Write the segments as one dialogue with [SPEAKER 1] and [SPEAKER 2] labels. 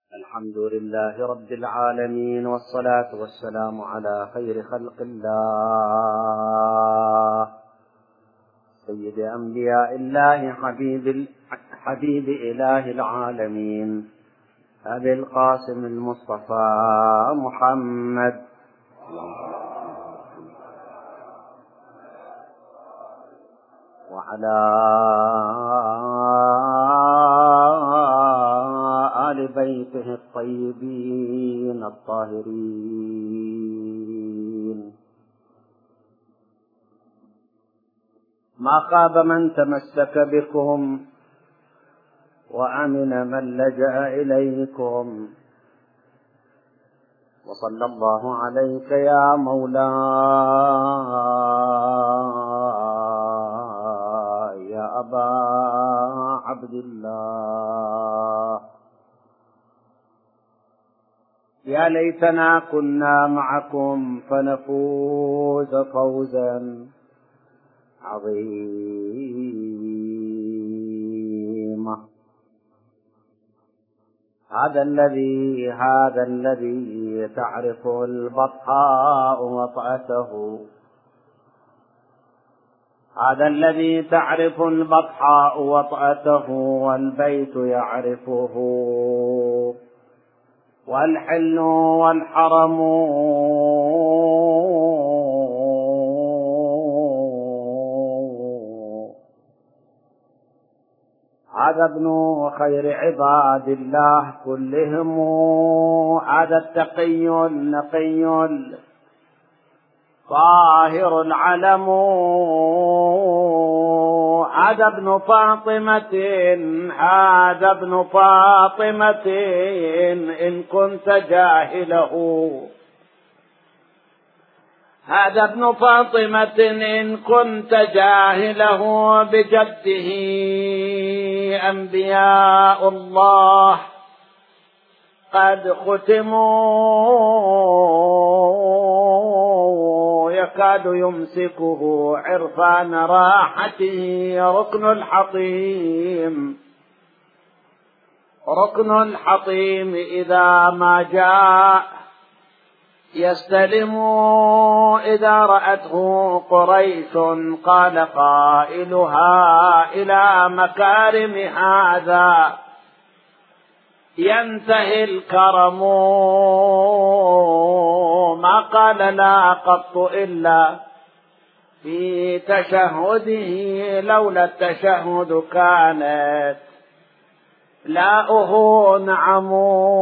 [SPEAKER 1] الحمد لله رب العالمين، والصلاة والسلام على خير خلق الله سيد أنبياء الله حبيب إله العالمين أبي القاسم المصطفى محمد وعلى آل بيته الطيبين الطاهرين. ما خاب من تمسك بكم وأمن من لجأ إليكم، وصلى الله عليك يا مولاي يا أبا عبد الله. يا ليتنا كنا معكم فنفوز فوزا عظيما. هذا الذي تعرف البطحاء وطأته، هذا الذي تعرف البطحاء وطأته، والبيت يعرفه، والحل والحرم. هذا ابن خير عباد الله كلهم، هذا التقي النقي طاهر العلم، هذا ابن فاطمة، هذا ابن فاطمة إن كنت جاهله، هذا ابن فاطمة إن كنت جاهله، بجده أنبياء الله قد ختموا، يكاد يمسكه عرفان راحته ركن الحطيم، ركن الحطيم إذا ما جاء يستلم. إذا رأته قريش قال قائلها إلى مكارم هذا ينتهي الكرم، ما قال لا قط إلا في تشهده، لولا التشهد كانت لاؤه نعم،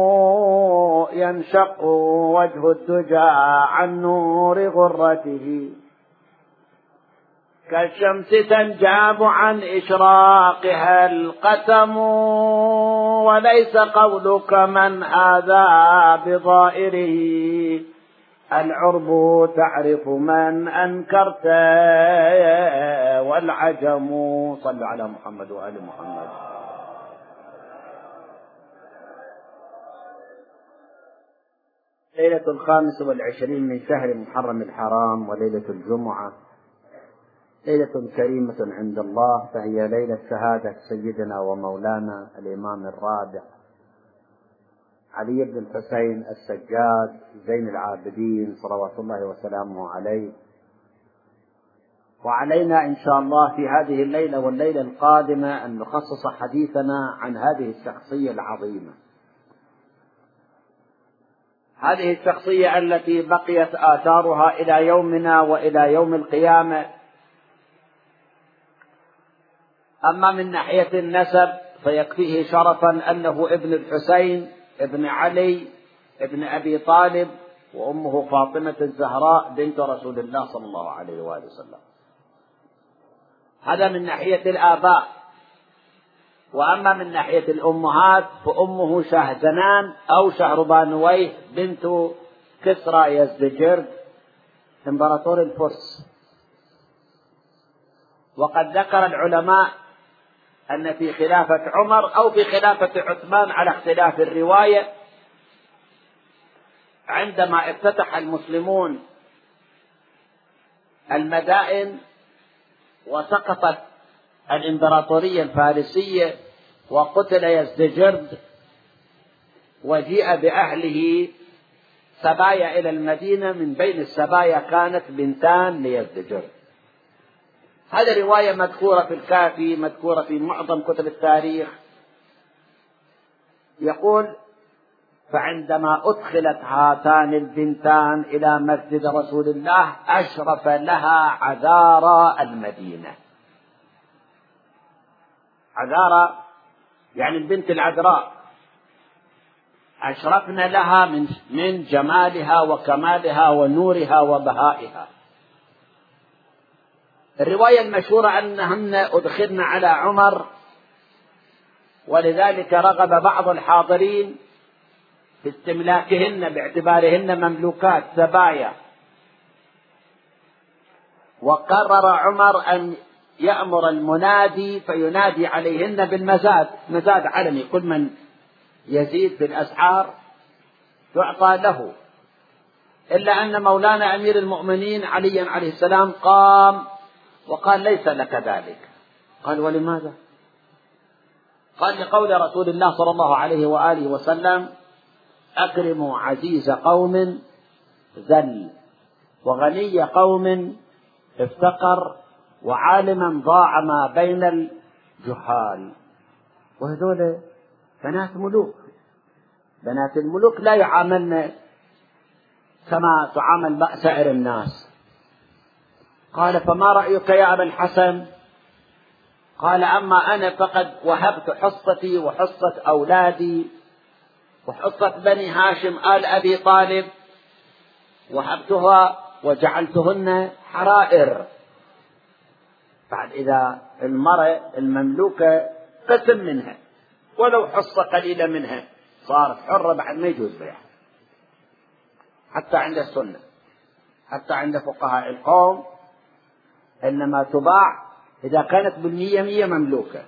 [SPEAKER 1] ينشق وجه الدجى عن نور غرته، كالشمس تنجاب عن إشراقها القتم، وليس قولك من هذا بظائره، العرب تعرف من أنكرت والعجم. صلوا على محمد وآل محمد. ليلة 25 من شهر محرم الحرام، وليلة الجمعة، ليلة كريمة عند الله، فهي ليلة شهادة سيدنا ومولانا الإمام الرابع علي بن الحسين السجاد زين العابدين صلوات الله وسلامه عليه. وعلينا إن شاء الله في هذه الليلة والليلة القادمة أن نخصص حديثنا عن هذه الشخصية العظيمة، هذه الشخصية التي بقيت آثارها إلى يومنا وإلى يوم القيامة. أما من ناحية النسب فيكفيه شرفا أنه ابن الحسين ابن علي ابن أبي طالب، وأمه فاطمة الزهراء بنت رسول الله صلى الله عليه وآله وسلم. هذا من ناحية الآباء. وأما من ناحية الأمهات فأمه شهزنان أو شهربانويه بنت كسرى يزدجرد إمبراطور الفرس. وقد ذكر العلماء أن في خلافة عمر أو في خلافة عثمان على اختلاف الرواية، عندما افتتح المسلمون المدائن وسقطت الإمبراطورية الفارسية وقتل يزدجرد، وجيء بأهله سبايا إلى المدينة، من بين السبايا كانت بنتان ليزدجر. هذه رواية مذكورة في الكافي، مذكورة في معظم كتب التاريخ. يقول: فعندما أدخلت هاتان البنتان إلى مسجد رسول الله أشرف لها عذارى المدينة. عذارى يعني البنت العذراء، أشرفنا لها من جمالها وكمالها ونورها وبهائها. الرواية المشهورة أنهن أدخلن على عمر، ولذلك رغب بعض الحاضرين في استملاكهن باعتبارهن مملوكات سبايا، وقرر عمر أن يأمر المنادي فينادي عليهن بالمزاد، مزاد علني، كل من يزيد في الأسعار تعطى له. إلا أن مولانا أمير المؤمنين علي عليه السلام قام وقال: ليس لك ذلك. قال: ولماذا؟ قال: لقول رسول الله صلى الله عليه وآله وسلم: أكرموا عزيز قوم ذل، وغني قوم افتقر، وعالما ضاع ما بين الجحال. وهذول بنات ملوك، بنات الملوك لا يعاملن كما تعامل سائر الناس. قال: فما رأيك يا أبا الحسن؟ قال: أما أنا فقد وهبت حصتي وحصة أولادي وحصة بني هاشم آل أبي طالب، وهبتها وجعلتهن حرائر. بعد إذا المرأة المملوكة قسم منها ولو حصة قليلة منها صارت حرة، بعد ما يجوز بيعها حتى عند السنة، حتى عند فقهاء القوم، إنما تباع إذا كانت بالمية مملوكة.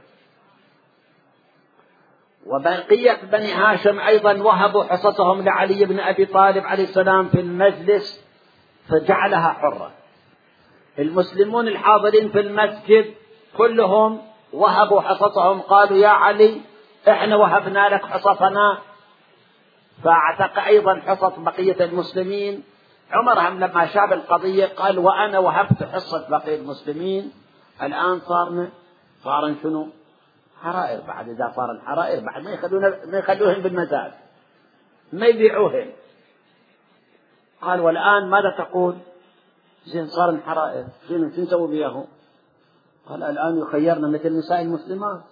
[SPEAKER 1] وبقية بني هاشم أيضا وهبوا حصتهم لعلي بن أبي طالب عليه السلام في المجلس فجعلها حرة. المسلمون الحاضرين في المسجد كلهم وهبوا حصتهم، قالوا: يا علي احنا وهبنا لك حصتنا، فاعتق أيضا حصة بقية المسلمين. عمر هم لما شاف القضية قال: وأنا وهبت حصة بقية المسلمين، الآن صار شنو؟ حرائر. بعد إذا صار الحرائر بعد ما يخلوهن بالمزاد، ما يبيعوهن. قال: والآن ماذا تقول؟ زين صار الحرائر، شو نسوي بيهم؟ قال: الآن يخيرنا مثل نساء المسلمات،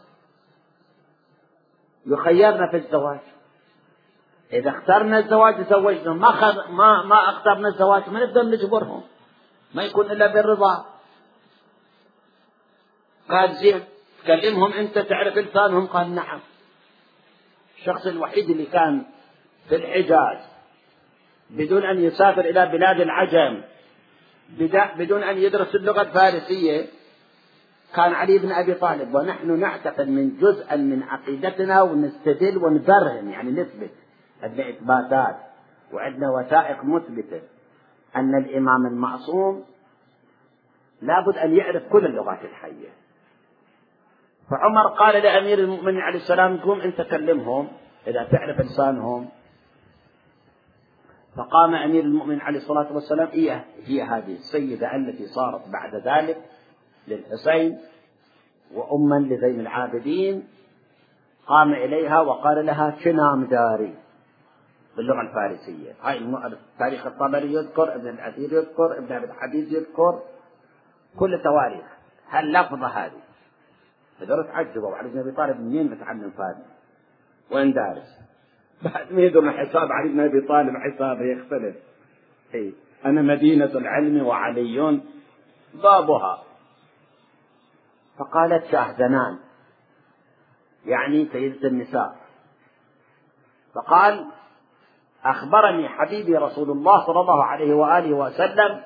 [SPEAKER 1] يخيرنا في الزواج، إذا اخترنا الزواج زوجنا، ما اخترنا الزواج ما نقدر نجبرهم، ما يكون إلا بالرضا. قال: زين تكلمهم أنت، تعرف لسانهم؟ قال: نعم. الشخص الوحيد اللي كان في الحجاز بدون أن يسافر إلى بلاد العجم، بدون أن يدرس اللغة الفارسية، كان علي بن أبي طالب. ونحن نعتقد من جزءا من عقيدتنا ونستدل ونبرهن، يعني نثبت، عندنا إثباتات وعندنا وثائق مثبتة أن الإمام المعصوم لابد أن يعرف كل اللغات الحية. فعمر قال لأمير المؤمنين عليه السلام: قوم أنت كلمهم إذا تعرف لسانهم. فقام أمير المؤمنين عليه الصلاة والسلام: هي هذه السيدة التي صارت بعد ذلك للحسين وأما لزين العابدين. قام إليها وقال لها: شنام داري باللغة الفارسية. هاي تاريخ الطبري يذكر، ابن الأثير يذكر، ابن أبي الحديث يذكر، كل تواريخ هاللفظة هذه. فدرس عجبوا علي بن أبي طالب منين متعلم فارسي وين دارس؟ بعد ما يدرون حساب علي بن أبي طالب حسابه يختلف. أنا مدينة العلم وعلي بابها. فقالت: شاهزنان، يعني سيدة النساء. فقال: أخبرني حبيبي رسول الله صلى الله عليه وآله وسلم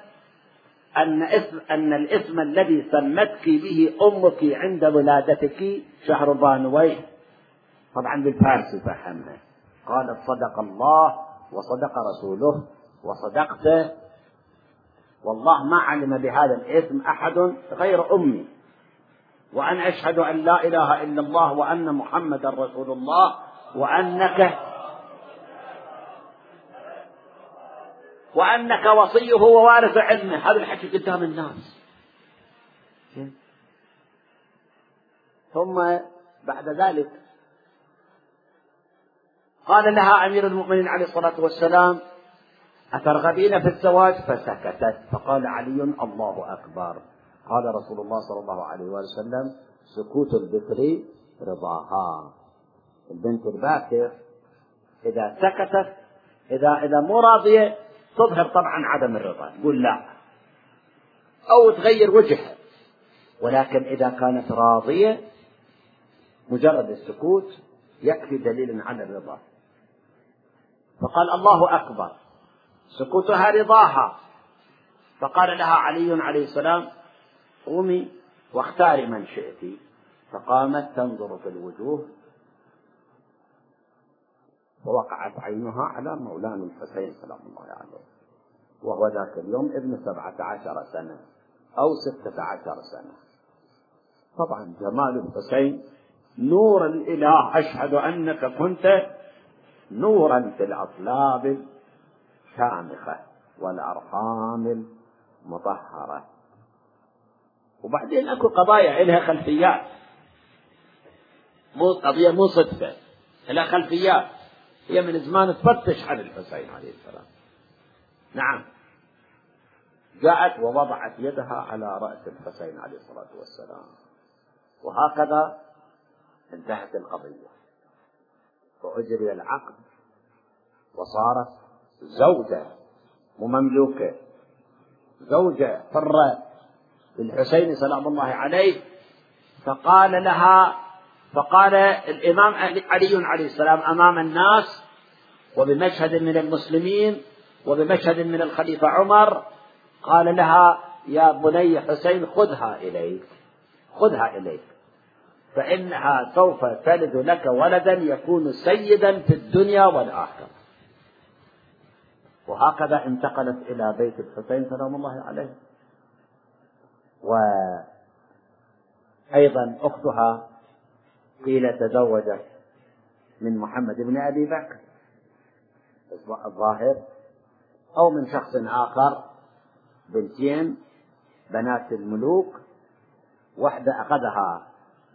[SPEAKER 1] أن الاسم الذي سمتك به أمك عند ولادتك شهربانويه. طبعا بالفارسي فهمها. قالت: صدق الله وصدق رسوله وصدقت، والله ما علم بهذا الاسم أحد غير أمي، وأنا أشهد أن لا إله إلا الله وأن محمدا رسول الله وأنك وأنك وصيه ووارث علمه. هذا الحكي قدام الناس. ثم بعد ذلك قال لها أمير المؤمنين عليه الصلاة والسلام: أترغبين في الزواج؟ فسكتت. فقال علي: الله أكبر. قال رسول الله صلى الله عليه وسلم: سكوت البكر رضاها. البنت الباكر إذا سكتت، إذا مو راضية، تظهر طبعا عدم الرضا، تقول لا أو تغير وجهها. ولكن إذا كانت راضية مجرد السكوت يكفي دليل على الرضا. فقال: الله أكبر. سكوتها رضاها. فقال لها علي عليه السلام: قومي واختاري من شئت. فقامت تنظر في الوجوه، ووقعت عينها على مولانا الحسين سلام الله عليه، وهو ذاك اليوم ابن 17 سنة أو 16 سنة. طبعا جمال الحسين نور الإله، أشهد أنك كنت نورا في الأصلاب الشامخة والأرحام المطهرة. وبعدين أكو قضايا إلها خلفيات، مو قضية مو صدفة، إلها خلفيات. هي من زمان تفتش عن الحسين عليه السلام. نعم، جاءت ووضعت يدها على رأس الحسين عليه الصلاة والسلام، وهكذا انتهت القضية، وأجري العقد، وصارت زوجة ومملوكة، زوجة حرة للحسين سلام الله عليه. فقال الإمام علي عليه السلام أمام الناس وبمشهد من المسلمين وبمشهد من الخليفة عمر، قال لها: يا بني حسين، خذها إليك فإنها سوف تلد لك ولدا يكون سيدا في الدنيا والآخرة. وهكذا انتقلت إلى بيت الحسين سلام الله عليه. وأيضا أختها قيل تزوجت من محمد بن أبي بكر الظاهر، أو من شخص آخر، بنتين بنات الملوك. واحدة أخذها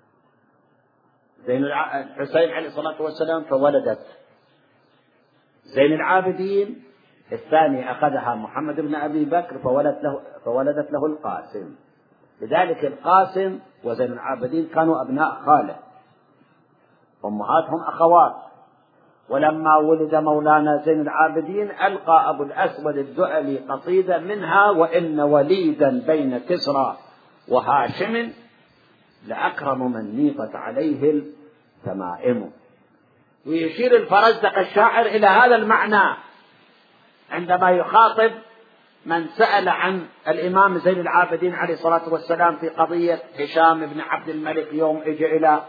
[SPEAKER 1] زين الحسين عليه الصلاة والسلام فولدت زين العابدين، الثاني أخذها محمد بن أبي بكر فولدت له القاسم. لذلك القاسم وزين العابدين كانوا أبناء خالة، أمهاتهم أخوات. ولما ولد مولانا زين العابدين ألقى أبو الأسود الدؤلي قصيدة منها: وإن وليدا بين كسرى وهاشم لأكرم من نيطت عليه التمائم. ويشير الفرزدق الشاعر إلى هذا المعنى عندما يخاطب من سأل عن الإمام زين العابدين عليه الصلاة والسلام في قضية هشام بن عبد الملك. يوم اجى إلى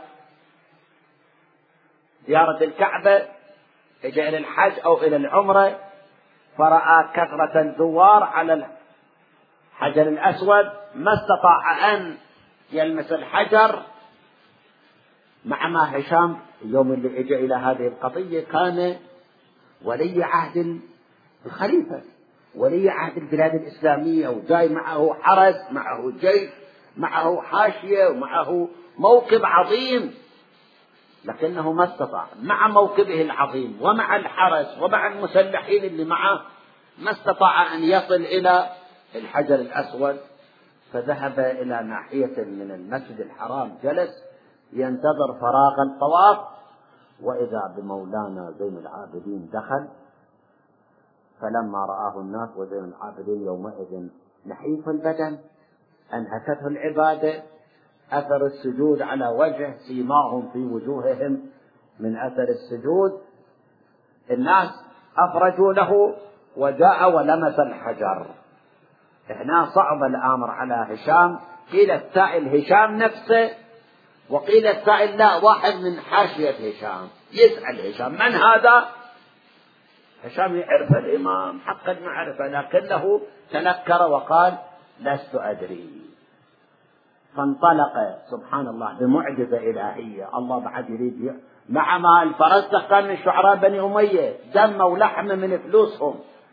[SPEAKER 1] زيارة الكعبة، اجى إلى الحج أو إلى العمرة، فرأى كثرة الزوار على الحجر الأسود، ما استطاع أن يلمس الحجر. مع ما هشام اليوم اللي اجى إلى هذه القضية كان ولي عهد الخليفة، ولي عهد البلاد الإسلامية، وجاي معه حرس، معه جيش، معه حاشية، ومعه موكب عظيم، لكنه ما استطاع مع موكبه العظيم ومع الحرس ومع المسلحين اللي معه، ما استطاع أن يصل إلى الحجر الأسود. فذهب إلى ناحية من المسجد الحرام، جلس ينتظر فراغ الطواف، وإذا بمولانا زين العابدين دخل. فلما رآه الناس وزين العابدين يومئذ نحيف البدن، أنهكته العبادة، أثر السجود على وجه، سيماهم في وجوههم من أثر السجود. الناس أفرجوا له وجاء ولمس الحجر. هنا صعب الأمر على هشام، قيل السائل هشام نفسه، وقيل السائل لا، واحد من حاشية هشام. يسأل هشام: من هذا؟ هشام يعرف الإمام حق المعرفة، لكنه تنكر وقال: لست أدري. فانطلق سبحان الله بمعجزة إلهية. الله بعد يريد، مع ما الفرزدق كان من شعراء بني أمية، دم ولحم من فلوسهم،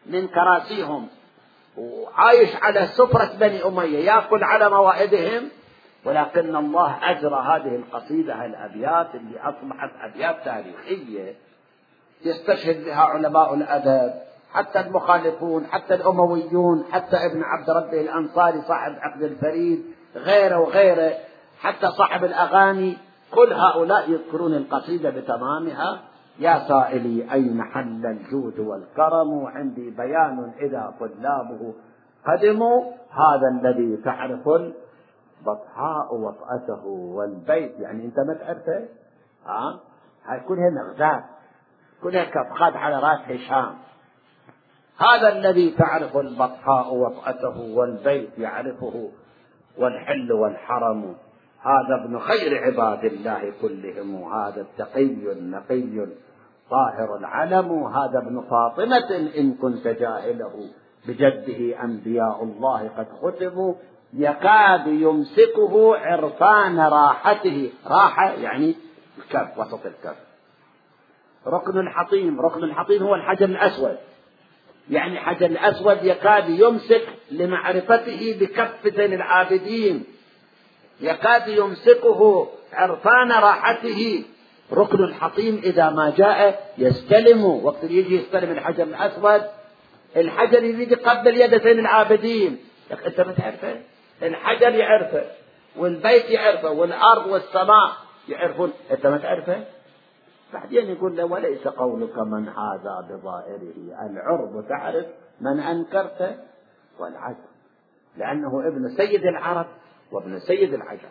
[SPEAKER 1] من كراسيهم وعايش على سفرة بني أمية يأكل على موائدهم، ولكن الله أجرى هذه القصيدة الأبيات اللي أصبحت أبيات تاريخية يستشهد بها علماء الأدب، حتى المخالفون، حتى الأمويون، حتى ابن عبد ربه الأنصاري صاحب عقد الفريد، غيره وغيره، حتى صاحب الأغاني، كل هؤلاء يذكرون القصيدة بتمامها. يا سائلي أين حل الجود والكرم، عندي بيان إذا طلابه قدموا، هذا الذي تعرف البطحاء وطأته والبيت. يعني أنت ما تعرفه؟ هاي كلها نغزات، كلها كفخات على رأس هشام. هذا الذي تعرف البطحاء وطأته والبيت يعرفه والحل والحرم، هذا ابن خير عباد الله كلهم، هذا التقي النقي طاهر العلم، هذا ابن فاطمة إن كنت جاهله، بجده أنبياء الله قد ختموا، يكاد يمسكه عرفان راحته. راحة يعني الكف، وسط الكف. ركن الحطيم، ركن الحطيم هو الحجر الأسود، يعني حجر الأسود يكاد يمسك لمعرفته بكف زين العابدين، يكاد يمسكه عرفان راحته. ركن الحطيم إذا ما جاء يستلم، وقت يجي يستلم الحجر الأسود، الحجر يريد يقبل يد زين العابدين. أنت ما تعرفه؟ الحجر يعرفه، والبيت يعرفه، والأرض والسماء يعرفون، أنت ما تعرفه؟ بعدين يقول له وليس قولك من هذا بظاهره، العرب تعرف من أنكرته والعجب، لأنه ابن سيد العرب وابن سيد العجب.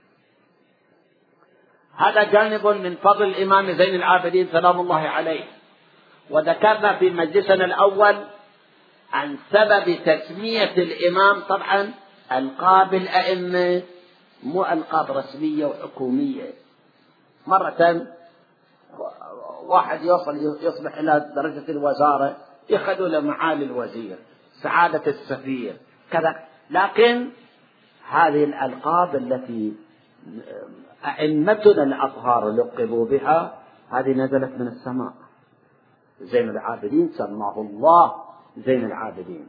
[SPEAKER 1] هذا جانب من فضل الإمام زين العابدين سلام الله عليه. وذكرنا في مجلسنا الأول عن سبب تسمية الإمام، طبعا ألقاب الأئمة مو ألقاب رسمية وحكومية. مرة واحد يصبح إلى درجة الوزارة يأخذوا له معالي الوزير، سعادة السفير، كذا، لكن هذه الألقاب التي أئمتنا الأطهار لقبوا بها هذه نزلت من السماء. زين العابدين سماه الله زين العابدين،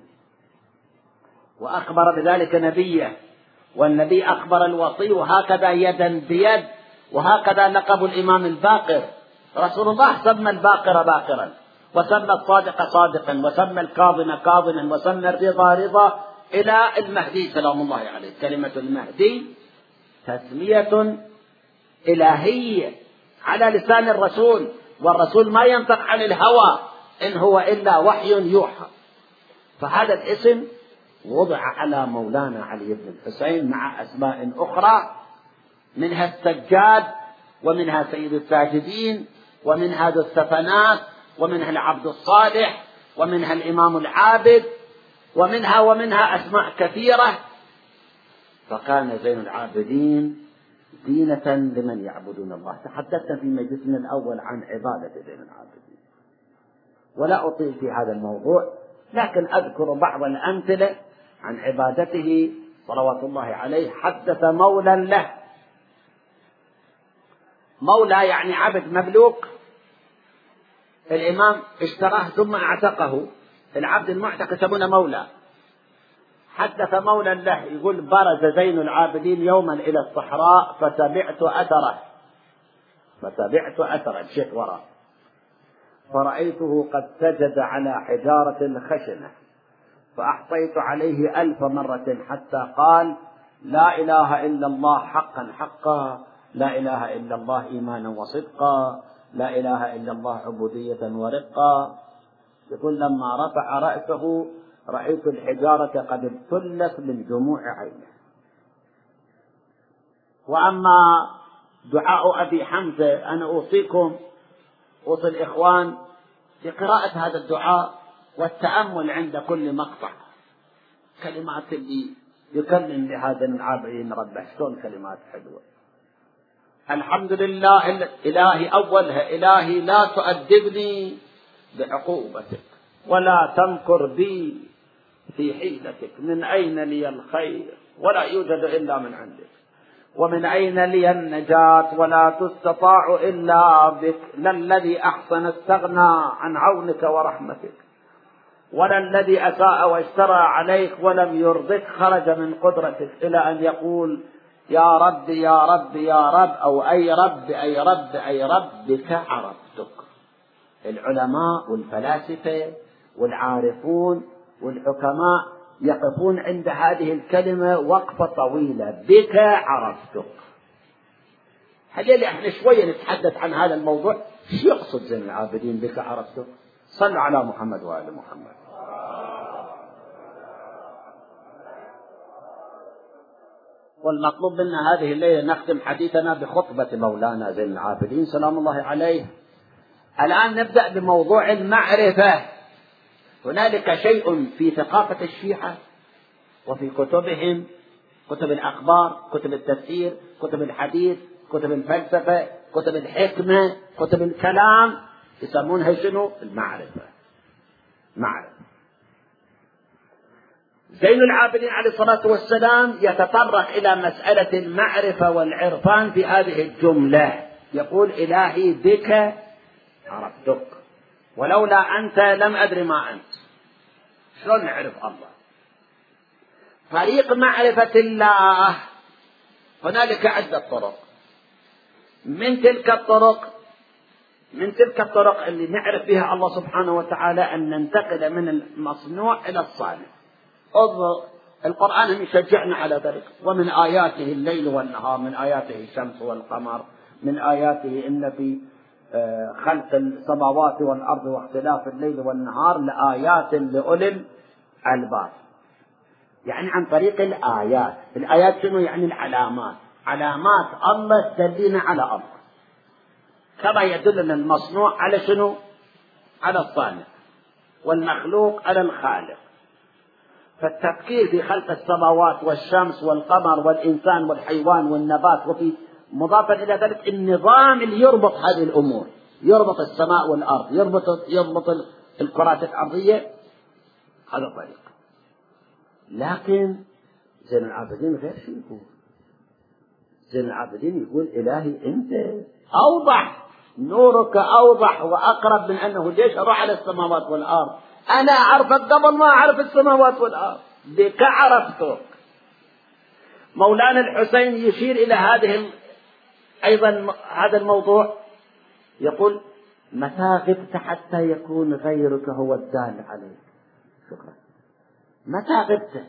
[SPEAKER 1] وأخبر بذلك نبيه، والنبي أخبر الوصي، وهكذا يدا بيد، وهكذا لقب الإمام الباقر. رسول الله سمى الباقر باقرا، وسمى الصادق صادقا، وسمى الكاظم كاظما، وسمى الرضا رضا، إلى المهدي سلام الله عليه. كلمة المهدي تسمية إلهية على لسان الرسول، والرسول ما ينطق عن الهوى، إن هو إلا وحي يوحى. فهذا الاسم وضع على مولانا علي بن الحسين مع أسماء أخرى، منها السجاد، ومنها سيد الساجدين، ومنها ذو السفنات، ومنها العبد الصالح، ومنها الإمام العابد، ومنها أسماء كثيرة. فكان زين العابدين دينة لمن يعبدون الله. تحدثنا في مجلسنا الأول عن عبادة زين العابدين، ولا أطيل في هذا الموضوع، لكن أذكر بعض الأمثلة عن عبادته صلوات الله عليه. حدث مولى له، مولى يعني عبد مملوك، الإمام اشتراه ثم اعتقه، العبد المعتق يسمونه مولى. حدث مولى له يقول برز زين العابدين يوما إلى الصحراء فتبعت أثره الشيخ وراء، فرأيته قد سجد على حجارة خشنة، فأحطيت عليه 1000 مرة حتى قال لا إله إلا الله حقا حقا، لا إله إلا الله إيمانا وصدقا، لا إله إلا الله عبودية ورقا. يقول لما رفع رأسه رأيت الحجارة قد ابتلت من دموع عينه. وأما دعاء أبي حمزة، أنا أوصي الإخوان بقراءة هذا الدعاء والتأمل عند كل مقطع، كلمات اللي يكلم بهذا العابدين ربه، شلون كلمات حلوة. الحمد لله إلهي أولها، إلهي لا تؤدبني بعقوبتك ولا تمكر بي في حيلتك، من أين لي الخير ولا يوجد إلا من عندك، ومن أين لي النجاة ولا تستطاع إلا بك، للذي أحسن استغنى عن عونك ورحمتك، ولا الذي أساء واشترى عليك ولم يرضك خرج من قدرتك إلى أن يقول يا رب يا رب يا رب، أو أي رب أي رب أي رب بك عرفتك. العلماء والفلاسفة والعارفون والحكماء يقفون عند هذه الكلمة وقفة طويلة، بك عرفتك. هل احنا شوية نتحدث عن هذا الموضوع؟ شو يقصد زين العابدين بك عرفتك؟ صلوا على محمد وآل محمد. والمطلوب منا هذه الليلة نختم حديثنا بخطبة مولانا زين العابدين سلام الله عليه. الآن نبدأ بموضوع المعرفة. هنالك شيء في ثقافة الشيعة وفي كتبهم، كتب الأخبار، كتب التفسير، كتب الحديث، كتب الفلسفة، كتب الحكمة، كتب الكلام، يسمونها شنو؟ المعرفة. معرفة. زين العابدين عليه الصلاة والسلام يتطرق إلى مسألة المعرفة والعرفان في هذه الجملة، يقول إلهي بك عرفتك ولولا أنت لم أدري ما أنت. شلون نعرف الله؟ طريق معرفة الله هنالك عدة طرق. من تلك الطرق اللي نعرف بها الله سبحانه وتعالى أن ننتقل من المصنوع إلى الصانع. القرآن يشجعنا على ذلك. ومن آياته الليل والنهار، من آياته الشمس والقمر، من آياته إن في خلق السماوات والأرض واختلاف الليل والنهار لآيات لأولي الألباب. يعني عن طريق الآيات. الآيات شنو يعني؟ العلامات. علامات الله تدلنا على الله، كما يدلنا المصنوع على شنو؟ على الصانع، والمخلوق على الخالق. فالتفكير في خلق السماوات والشمس والقمر والإنسان والحيوان والنبات، وفي مضافا إلى ذلك النظام اللي يربط هذه الأمور، يربط السماء والأرض، يربط الكرات الأرضية. هذا طريق. لكن زين العابدين غير شيء يقول. زين العابدين يقول إلهي أنت أوضح، نورك أوضح وأقرب من أنه ليش أروح على السماوات والأرض؟ أنا أعرفك قبل ما أعرف السماوات والأرض، بك عرفتك. مولانا الحسين يشير إلى أيضا هذا الموضوع، يقول متى غبت حتى يكون غيرك هو الدال عليك. شكرا. متى غبت؟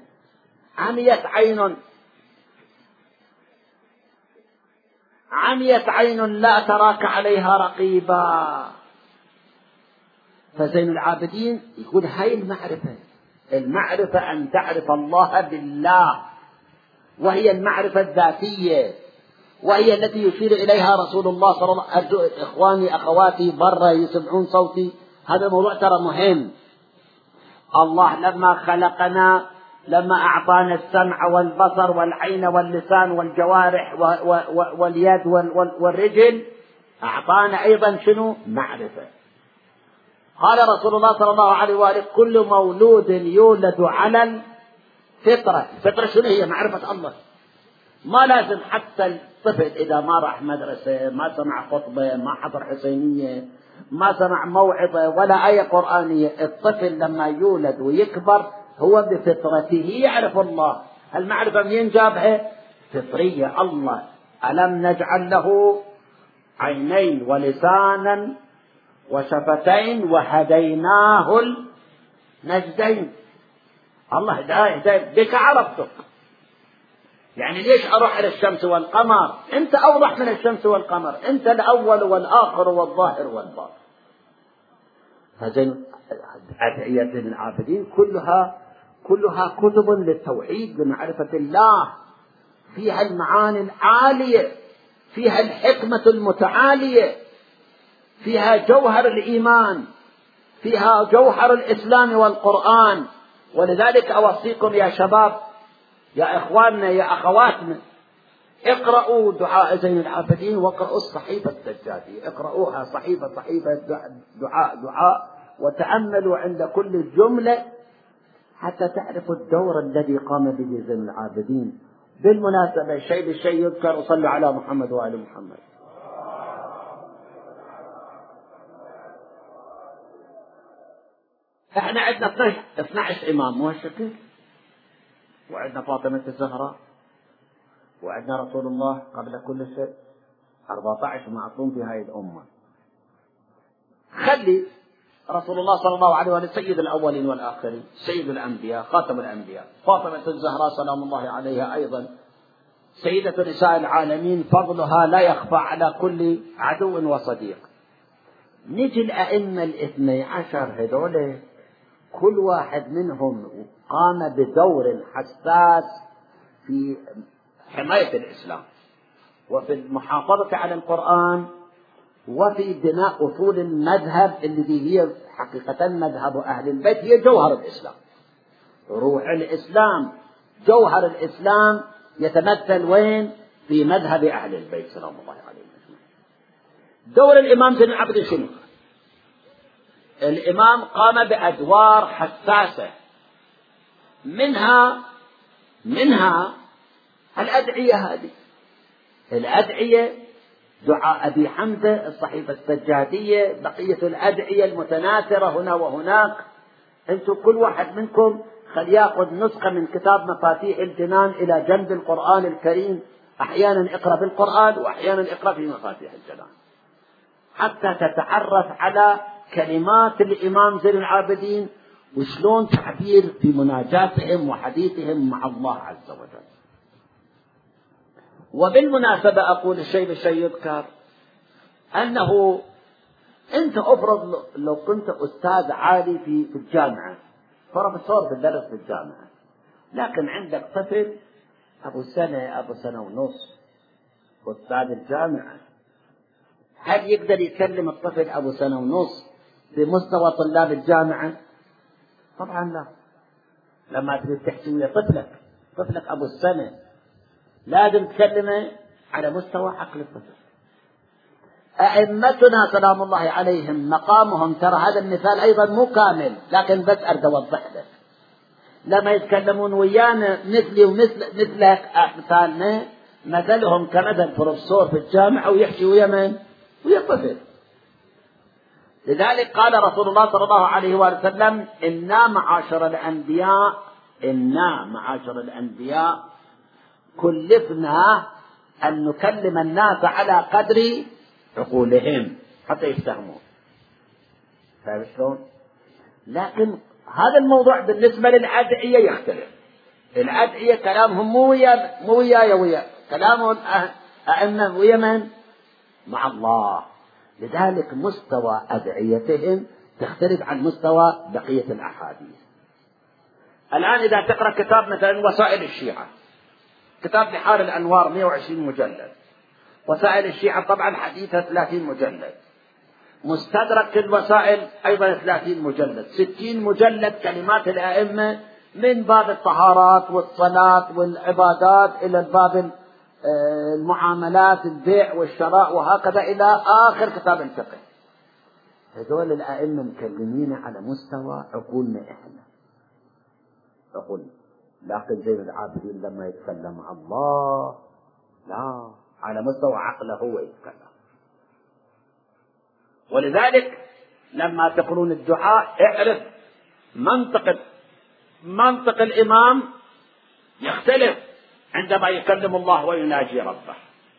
[SPEAKER 1] عميت عين لا تراك عليها رقيبا. فزين العابدين يقول هاي المعرفة أن تعرف الله بالله، وهي المعرفة الذاتية، وهي التي يشير إليها رسول الله صلى الله عليه وسلم. إخواني أخواتي برا يسمعون صوتي، هذا الموضوع ترى مهم. الله لما خلقنا، لما أعطانا السمع والبصر والعين واللسان والجوارح واليد والرجل، أعطانا أيضا شنو؟ معرفة. قال رسول الله صلى الله عليه وآله كل مولود يولد على الفطرة. الفطرة شنو هي؟ معرفة الله. ما لازم حتى الطفل إذا ما راح مدرسة، ما سمع خطبة، ما حضر حسينية، ما سمع موعظة ولا آية قرآنية، الطفل لما يولد ويكبر هو بفطرته يعرف الله. المعرفة منين جابها؟ فطرية. الله ألم نجعل له عينين ولسانا وشفتين وهديناه النجدين. الله هداية بك عرفتك. يعني ليش أروح إلى الشمس والقمر؟ أنت أوضح من الشمس والقمر، أنت الأول والآخر والظاهر والباطن. فزين أدعية العابدين كلها كتب للتوحيد بمعرفة الله، فيها المعاني العالية، فيها الحكمة المتعالية، فيها جوهر الإيمان، فيها جوهر الإسلام والقرآن. ولذلك أوصيكم يا شباب، يا إخواننا، يا أخواتنا، اقرأوا دعاء زين العابدين، واقرأوا الصحيفة السجادية، اقرأوها صحيفة دعاء، وتأملوا عند كل جملة حتى تعرفوا الدور الذي قام به زين العابدين. بالمناسبة الشيء بالشيء يذكر، وصلوا على محمد وآل محمد. احنا عندنا 12 إمام مو هالشكل، وعندنا فاطمة الزهراء، وعندنا رسول الله قبل كل شيء 14 معصوم في هذه الأمة. خلي رسول الله صلى الله عليه وسلم سيد الأولين والآخرين، سيد الأنبياء، خاتم الأنبياء. فاطمة الزهراء سلام الله عليها أيضا سيدة نساء العالمين، فضلها لا يخفى على كل عدو وصديق. نجي الأئمة 12 هذول كل واحد منهم قام بدور حساس في حماية الإسلام، وفي المحافظة على القرآن، وفي بناء أصول المذهب الذي هي حقيقة مذهب أهل البيت، هي جوهر الإسلام، روح الإسلام، جوهر الإسلام يتمثل وين؟ في مذهب أهل البيت سلام الله عليهم. دور الإمام زين العابدين شنو؟ الإمام قام بأدوار حساسة، منها الأدعية. هذه الأدعية، دعاء أبي حمزة، الصحيفة السجادية، بقية الأدعية المتناثرة هنا وهناك. أنتم كل واحد منكم خل يأخذ نسخة من كتاب مفاتيح الجنان إلى جنب القرآن الكريم، أحيانا اقرأ بالقرآن وأحيانا اقرأ في مفاتيح الجنان، حتى تتعرف على كلمات الإمام زين العابدين وشلون تعبير في مناجاتهم وحديثهم مع الله عز وجل. وبالمناسبة أقول الشيء بالشيء يذكر، أنه أنت أفرض لو كنت أستاذ عالي في الجامعة، بروفيسور في الدرس في الجامعة، لكن عندك طفل أبو سنة ونص، أستاذ الجامعة، هل يقدر يكلم الطفل أبو سنة ونص بمستوى طلاب الجامعة؟ طبعا لا. لما تريد تحكي ويا طفلك أبو السنة، لازم تكلمه على مستوى عقل الطفل. أئمتنا سلام الله عليهم مقامهم، ترى هذا المثال أيضا مو كامل، لكن بس أريد أوضح لك، لما يتكلمون ويانا مثلي مثلك أمثالنا، مثلهم كمثل بروفيسور في الجامعة ويحكي ويا من؟ ويا الطفل. لذلك قال رسول الله صلى الله عليه وسلم: إنا معاشر الأنبياء كلفنا أن نكلم الناس على قدر عقولهم حتى يفتهمون. فاهم شلون؟ لكن هذا الموضوع بالنسبة للأدعية يختلف. الأدعية كلامهم مو ويا كلامهم أئمة ويا من؟ مع الله. لذلك مستوى أدعيتهم تختلف عن مستوى بقية الأحاديث. الآن إذا تقرأ كتاب مثلا وسائل الشيعة، كتاب بحار الأنوار 120 مجلد، وسائل الشيعة طبعا حديثة 30 مجلد، مستدرك الوسائل أيضا 30 مجلد، 60 مجلد كلمات الأئمة من باب الطهارات والصلاة والعبادات إلى باب المعاملات، البيع والشراء، وهكذا إلى آخر كتاب الفقه. هذول الأئمة مكلمين على مستوى عقولنا إحنا، عقولنا. لكن زين العابدين لما يتكلم مع الله لا، على مستوى عقله هو يتكلم. ولذلك لما تقرون الدعاء اعرف منطق الإمام يختلف عندما يكلم الله ويناجي ربه.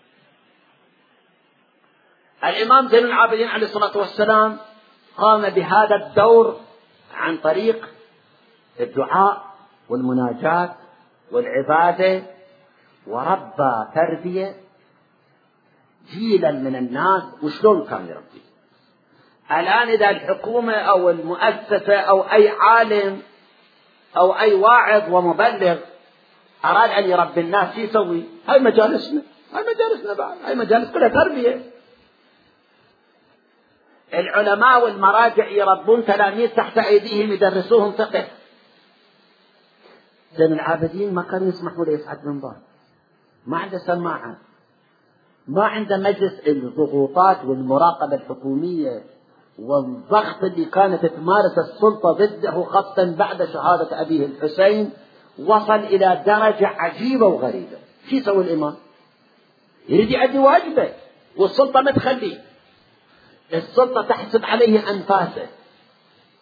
[SPEAKER 1] الإمام زين العابدين عليه الصلاة والسلام قام بهذا الدور عن طريق الدعاء والمناجاة والعبادة، وربى تربية جيلا من الناس. وشلون كان يربي؟ الآن إذا الحكومة أو المؤسسة أو أي عالم أو أي واعظ ومبلغ أراد أن يربي الناس، يسوي هاي مجالسنا بعد، هاي مجالس كلها تربية. العلماء والمراجع يربون تلاميذ تحت أيديهم، يدرسوهم فقه. زين العابدين ما كانوا يسمحوا له يصعد منبر، ما عنده سماعة، ما عنده مجلس. الضغوطات والمراقبة الحكومية والضغط اللي كانت تمارس السلطة ضده، خاصة بعد شهادة أبيه الحسين، وصل إلى درجة عجيبة وغريبة. شو يسوي الإمام؟ يريد يؤدي واجبه، والسلطة ما تخليه. السلطة تحسب عليه أنفاسه،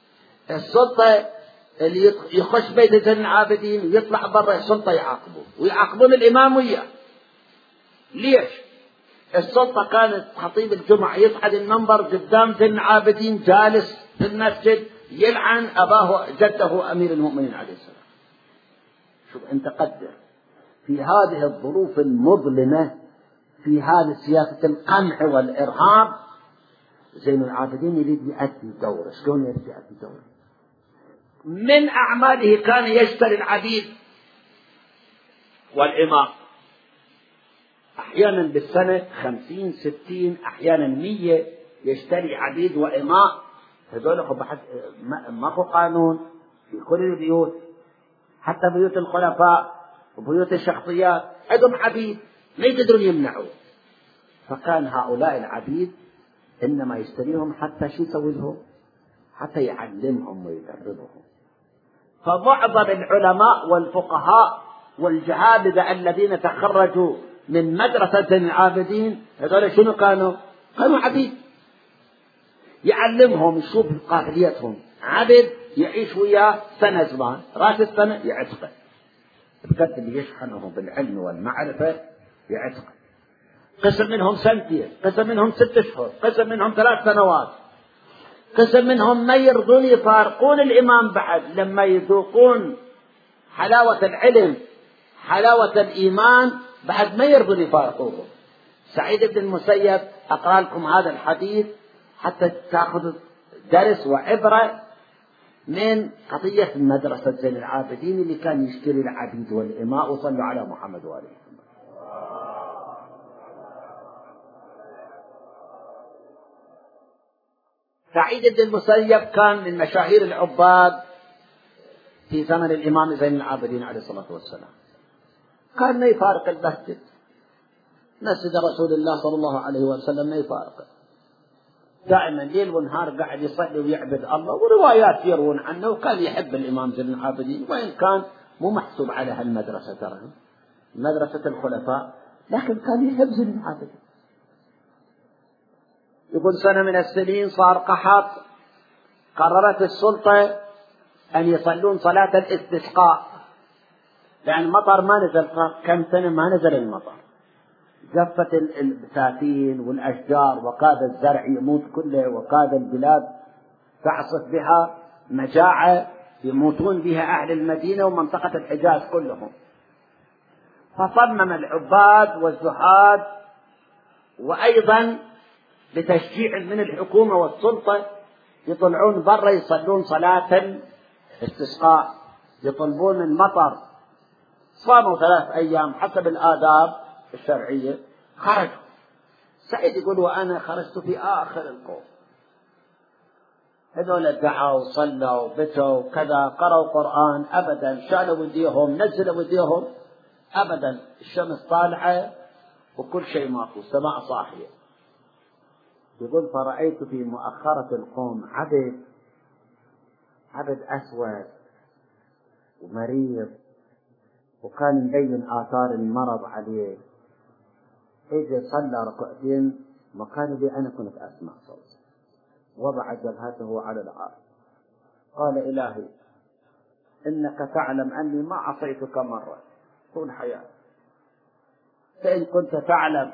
[SPEAKER 1] السلطة اللي يخش بيت زين العابدين ويطلع برا السلطة يعاقبوه ويعاقبون الإمام وياه. ليش؟ السلطة كانت خطيب الجمعة يصعد المنبر قدام زين العابدين جالس في المسجد يلعن أباه جده أمير المؤمنين عليه السلام. شوف أنت قدر في هذه الظروف المظلمة، في هذه سياسة القمع والإرهاب، زين العابدين يريد يؤدي دوره. شلون يريد يؤدي دوره؟ من أعماله كان يشتري العبيد والإماء، أحيانا بالسنة 50 60 أحيانا 100 يشتري عبيد وإماء. هذول ماكو قانون في كل البيوت، حتى بيوت الخلفاء وبيوت الشخصيات عندهم عبيد ما يقدرون يمنعوا. فكان هؤلاء العبيد إنما يشتريهم حتى شو يسوي لهم؟ حتى يعلمهم ويدربهم. فمعظم العلماء والفقهاء والجهابذة الذين تخرجوا من مدرسة زين العابدين هذول شنو كانوا؟ كانوا عبيد. يعلمهم، يشوف قابليتهم. عبد يعيش وياه سنة زمان، راس السنة يعتقه، بقدر اللي يشحنه بالعلم والمعرفة يعتقه. قسم منهم سنتين، قسم منهم 6 أشهر، قسم منهم 3 سنوات، قسم منهم ما يرضون يفارقون الإمام بعد لما يذوقون حلاوة العلم حلاوة الإيمان بعد ما يرضون يفارقوه. سعيد بن المسيب أقرأ لكم هذا الحديث حتى تأخذ درس وعبرة من قضية مدرسة زين العابدين اللي كان يشتري العبيد والإماء. وصلوا على محمد وآله. سعيد بن المسيب كان من مشاهير العباد في زمن الإمام زين العابدين عليه الصلاة والسلام. كان ما يفارق المسجد، مسجد رسول الله صلى الله عليه وسلم ما يفارقه، دائما ليل ونهار قاعد يصلي ويعبد الله. وروايات يروون عنه وكان يحب الإمام زين العابدين، وإن كان مو محسوب على هالمدرسة ترى مدرسة الخلفاء، لكن كان يحب زين العابدين. يقول سنة من السنين صار قحط، قررت السلطة أن يصلون صلاة الاستسقاء، لأن المطر ما نزل، كم سنة ما نزل المطر، جفت البساتين والأشجار وكاد الزرع يموت كله، وكاد البلاد تعصف بها مجاعة يموتون بها أهل المدينة ومنطقة الحجاز كلهم. فصمم العباد والزهاد وأيضا بتشجيع من الحكومة والسلطة يطلعون برا يصلون صلاة استسقاء، يطلبون المطر. صاموا 3 أيام حسب الآداب الشرعية، خرجوا. سعيد يقول وأنا خرجت في آخر القوم، هذول دعوا صلوا بكوا كذا، قرأوا قرآن أبدا، شالوا وديهم نزلوا وديهم أبدا، الشمس طالعة وكل شيء ماكو، السماء صاحية. يقول فرأيت في مؤخرة القوم عبد أسود ومريض، وكان مبين آثار المرض عليه. إذا صلى ركعتين مكان بي أنا كنت أسمع صوت، وضع جبهته على الأرض، قال إلهي إنك تعلم أني ما عصيتك مرة طول حياتي، فإن كنت تعلم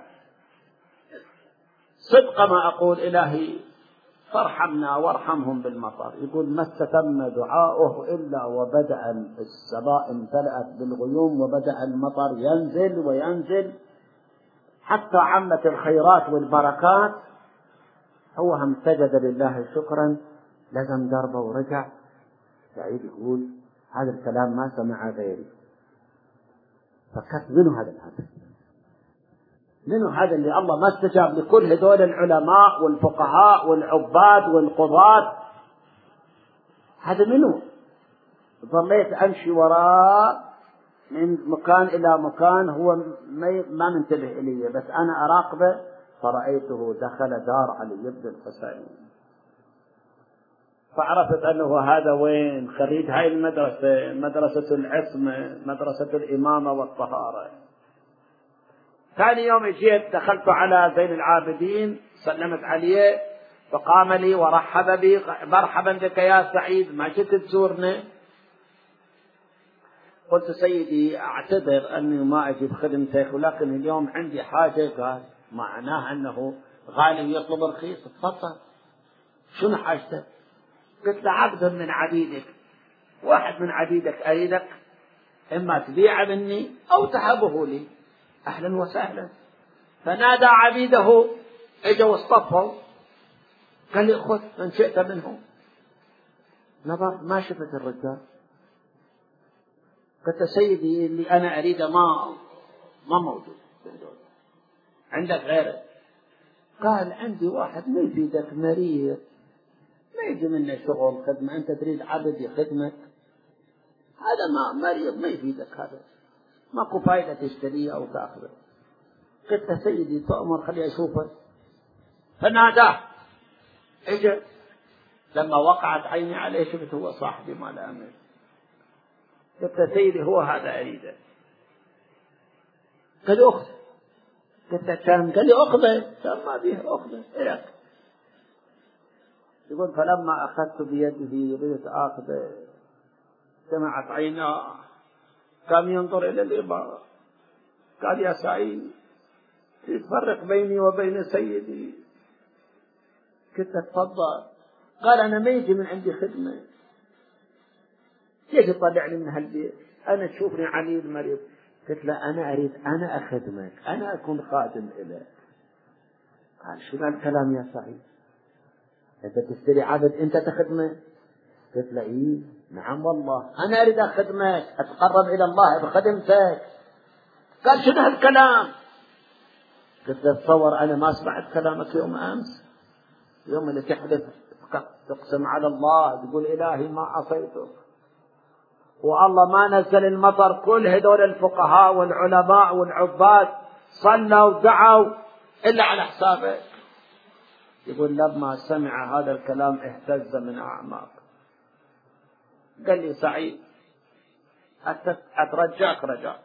[SPEAKER 1] صدق ما أقول إلهي فارحمنا وارحمهم بالمطر. يقول ما استتم دعاؤه إلا وبدأ السماء امتلأت بالغيوم وبدأ المطر ينزل وينزل حتى عمت الخيرات والبركات. هو هم سجد لله شكرا، لزم دربه ورجع. سعيد يقول هذا الكلام ما سمع غيري، فكرت منه هذا الهدف، منه هذا اللي الله ما استجاب لكل هذول العلماء والفقهاء والعباد والقضاة، هذا منه. ظليت أمشي وراء من مكان إلى مكان، هو ما منتبه إلي، بس أنا أراقبه. فرأيته دخل دار علي بن الحسين، فعرفت أنه هذا وين خريج هاي المدرسة، مدرسة العصمة، مدرسة الإمامة والطهارة. ثاني يوم جيت دخلت على زين العابدين، سلمت عليه، فقام لي ورحب بي: مرحبا بك يا سعيد، ما جئت تزورنا؟ قلت: سيدي أعتذر أني ما أجي بخدمتك، ولكن اليوم عندي حاجة. قال: معناه أنه غالي يطلب رخيص. تفضل، شنو حاجتك؟ قلت له: عبد من عبيدك، واحد من عبيدك أريدك إما تبيع مني أو تهبه لي. أهلا وسهلا. فنادى عبيده، اجوا واصطفوا. قال لي: خذ من شئت منهم. نظر ما شفت الرجال. قلت: سيدي اللي أنا أريده ما موجود عندك غيره. قال: عندي واحد ما يفيدك، مريض، ما يجي منه شغل خدمة، أنت تريد عبد يخدمك، هذا ما مريض ما يفيدك، هذا ماكو فايدة تشتريه أو تأخذه. قلت له: سيدي تؤمر خلي أشوفه. فناداه، اجى. لما وقعت عيني عليه شفت هو صاحبي ما لا أمل. قلت له: سيدي هو هذا أريده. قال: أخذ. قلت له: كم؟ قال لي: أخذه. قال: ما به أخذه إليك. يقول: فلما أخذت بيده يريد آخذه سمعت عيناه، كان ينظر إلى الإبارة. قال: يا سعيد تفرق بيني وبين سيدي. قلت له: تفضل. قال: أنا ما يجي من عندي خدمة، ليش تطلعني من هالبيت؟ أنا تشوفني عليل مريض. قلت له: أنا أريد أنا أخدمك، أنا أكون خادم إليك. قال: شو الكلام يا سعيد؟ أنت تشتري عبد أنت تخدمه؟ قلت له: إيه نعم والله أنا أريد أخدمك، أتقرب إلى الله بخدمتك. قال: شنو هالكلام؟ قلت له: تصور أنا ما سمعت كلامك يوم أمس، يوم اللي تحدث تقسم على الله تقول إلهي ما عصيتك والله ما نزل المطر، كل هذول الفقهاء والعلماء والعباد صلوا ودعوا إلا على حسابك. يقول: لما سمع هذا الكلام اهتز من أعماق. قال لي: سعيد أترجاك رجاء،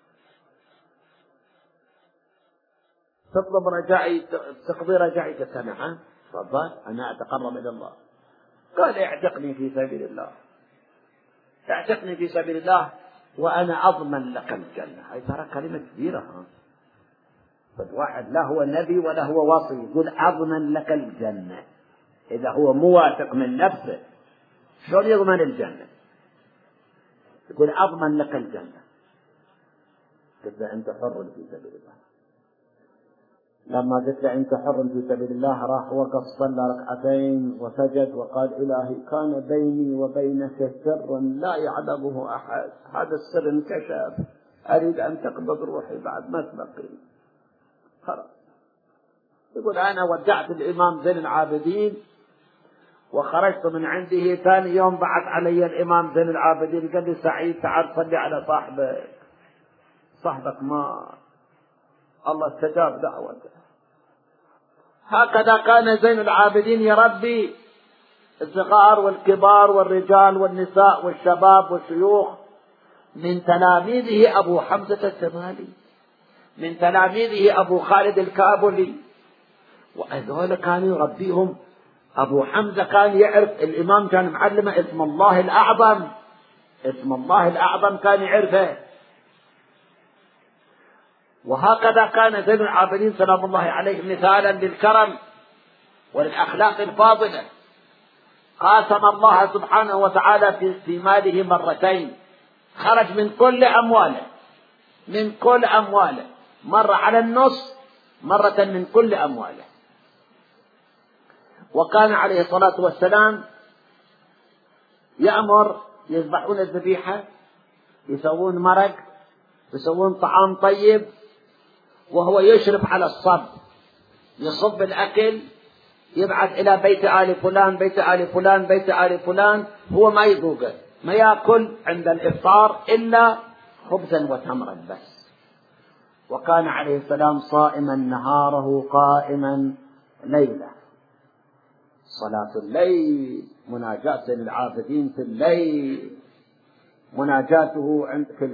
[SPEAKER 1] تطلب رجائي، تقضي رجائي. قلت: نعم تفضل، أنا أتقرب إلى الله. قال: اعتقني في سبيل الله، اعتقني في سبيل الله وأنا أضمن لك الجنة. هاي ترى كلمة كبيرة. واحد لا هو نبي ولا هو وصي يقول أضمن لك الجنة، إذا هو موافق من نفسه شلون يضمن الجنة؟ يقول أضمن لك الجنة. قلت له: أنت حر في سبيل الله. لما قلت له: أنت حر في سبيل الله، راح وقف صلى ركعتين وسجد وقال: إلهي كان بيني وبينك سر لا يعلمه أحد، هذا السر انكشف، أريد أن تقبض روحي بعد ما تبقي. خلاص. يقول: أنا ودعت الإمام زين العابدين وخرجت من عنده. ثاني يوم بعث علي الإمام زين العابدين قال لي: سعيد تعال صلي على صاحبك، صاحبك ما الله استجاب دعوته. هكذا كان زين العابدين يربي الصغار والكبار والرجال والنساء والشباب والشيوخ. من تلاميذه أبو حمزة التمالي، من تلاميذه أبو خالد الكابلي، وهذول كانوا يربيهم. أبو حمزة كان يعرف، الإمام كان معلمه اسم الله الأعظم، اسم الله الأعظم كان يعرفه. وهكذا كان زين العابدين سلام الله عليه مثالا للكرم وللأخلاق الفاضلة. قاسم الله سبحانه وتعالى في ماله مرتين، خرج من كل أمواله، من كل أمواله، مرة على النص، مرة من كل أمواله. وكان عليه الصلاة والسلام يأمر يذبحون الذبيحة، يسوون مرق، يسوون طعام طيب، وهو يشرف على الصب، يصب الأكل، يبعث إلى بيت آل فلان، بيت آل فلان، بيت آل فلان، هو ما يذوقه، ما يأكل عند الإفطار إلا خبزا وتمرا بس. وكان عليه السلام صائما نهاره قائما ليلا، صلاة الليل، مناجاة للعابدين في الليل، مناجاته في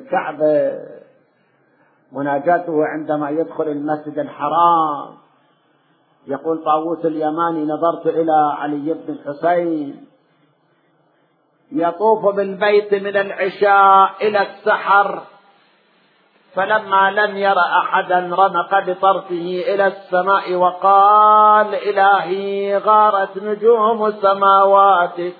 [SPEAKER 1] الكعبة، مناجاته عندما يدخل المسجد الحرام، يقول طاووس اليماني: نظرت إلى علي بن الحسين يطوف بالبيت من العشاء إلى السحر، فلما لم ير أحدا رمق بطرفه إلى السماء وقال: إلهي غارت نجوم سماواتك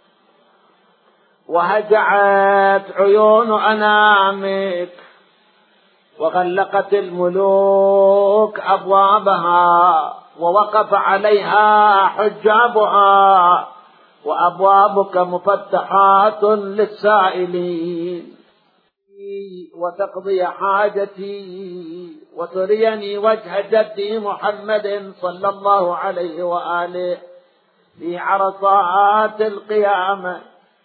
[SPEAKER 1] وهجعت عيون أنامك وغلقت الملوك أبوابها ووقف عليها حجابها وأبوابك مفتحات للسائلين، وتقضي حاجتي وتريني وجه جدي محمد صلى الله عليه وآله في عرصات القيامة.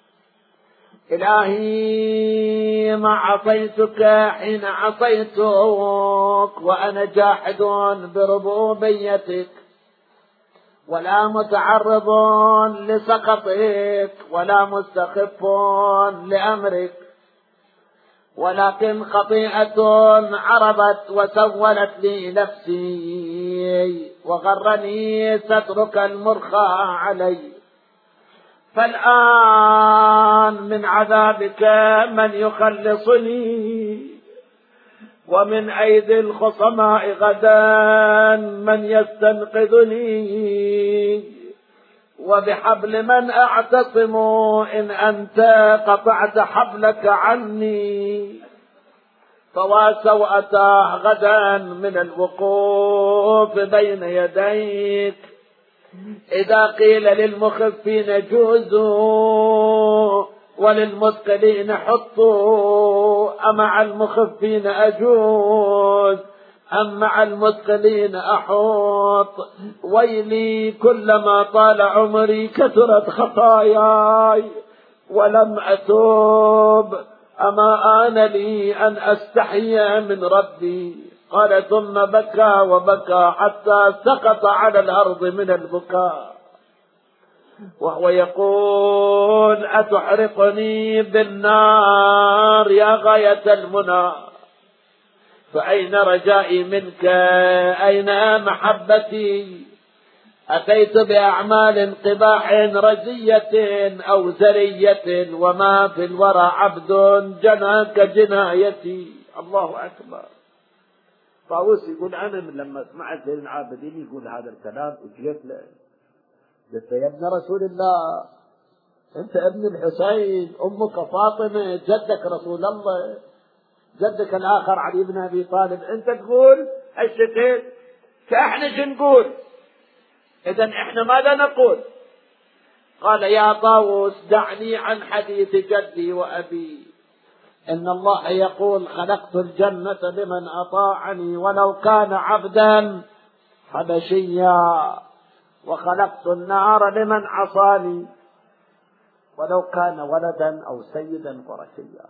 [SPEAKER 1] إلهي ما عصيتك حين عصيتك وأنا جاحد بربوبيتك، ولا متعرض لسخطك ولا مستخف لأمرك، ولكن خطيئة عربت وسولت لي نفسي وغرني سترك المرخى علي. فالآن من عذابك من يخلصني، ومن أيدي الخصماء غدا من يستنقذني، وبحبل من أعتصم إن أنت قطعت حبلك عني. فواسوأته غدا من الوقوف بين يديك، إذا قيل للمخفين جوزوا وللمثقلين حطوا، أمع المخفين أجوز أم مع المثقلين أحط؟ ويلي كلما طال عمري كثرت خطاياي ولم أتوب، أما آن لي أن أستحيي من ربي. قال ثم بكى وبكى حتى سقط على الأرض من البكاء وهو يقول: أتحرقني بالنار يا غاية المنى، فأين رجائي منك، أين محبتي؟ أتيت بأعمال قباح رزية أو زرية، وما في الورى عبد جناك جنايتي. الله أكبر. طاووس يقول: أنا من لما سمعت زين العابدين يقول هذا الكلام وجيت له قلت: يا ابن رسول الله، أنت ابن الحسين، أمك فاطمة، جدك رسول الله، جدك الآخر علي بن أبي طالب، أنت تقول الشتين فإحنا شو نقول؟ إذن إحنا ماذا نقول؟ قال: يا طاووس دعني عن حديث جدي وأبي، إن الله يقول: خلقت الجنة لمن أطاعني ولو كان عبدا حبشيا، وخلقت النار لمن عصاني ولو كان ولدا أو سيدا قرشيا.